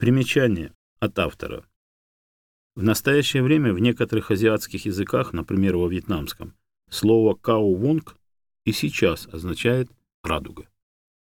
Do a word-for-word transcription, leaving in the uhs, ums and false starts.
Примечание от автора. В настоящее время в некоторых азиатских языках, например, во вьетнамском, слово «као вонг» и сейчас означает «радуга».